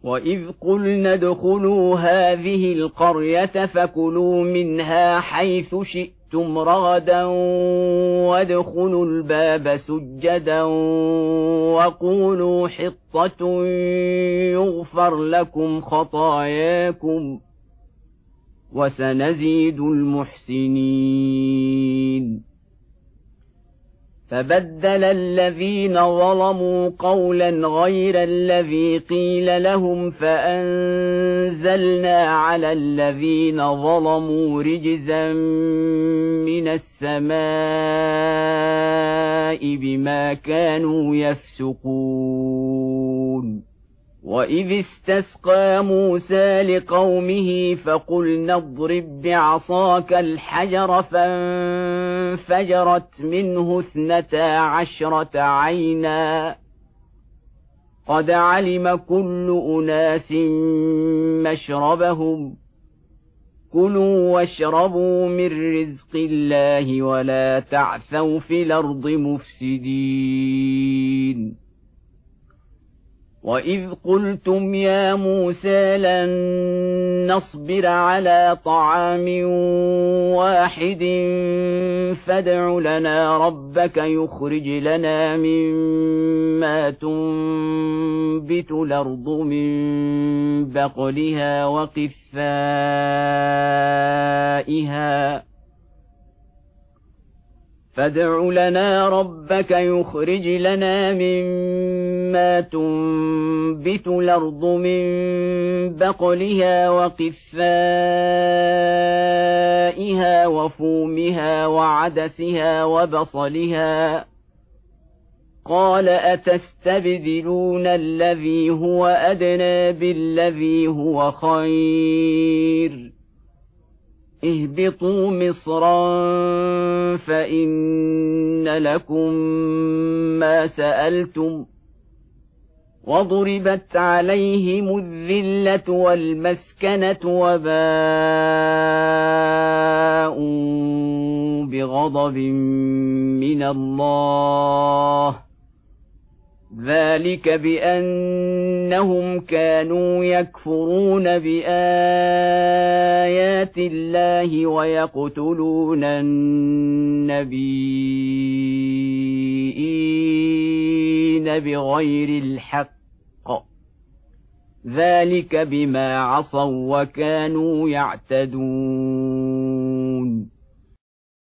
وإذ قلنا ادخلوا هذه القرية فكلوا منها حيث شئتم رغدا وادخلوا الباب سجدا وقولوا حطة يغفر لكم خطاياكم وسنزيد المحسنين. فبدل الذين ظلموا قولا غير الذي قيل لهم فأنزلنا على الذين ظلموا رجزا من السماء بما كانوا يفسقون. وإذ استسقى موسى لقومه فقلنا اضرب بعصاك الحجر فانفجرت منه 12 عينا قد علم كل أناس مشربهم كلوا واشربوا من رزق الله ولا تعثوا في الأرض مفسدين. وإذ قلتم يا موسى لن نصبر على طعام واحد فادع لنا ربك يخرج لنا مما تنبت الأرض من بقلها وقثائها فادع لنا ربك يخرج لنا مما تنبت الأرض من بقلها وقثائها وفومها وعدسها وبصلها قال أتستبدلون الذي هو أدنى بالذي هو خير اهبطوا مصرا فإن لكم ما سألتم وضربت عليهم الذلة والمسكنة وباءوا بغضب من الله ذلك بأنهم كانوا يكفرون بآيات الله ويقتلون النبيين بغير الحق ذلك بما عصوا وكانوا يعتدون.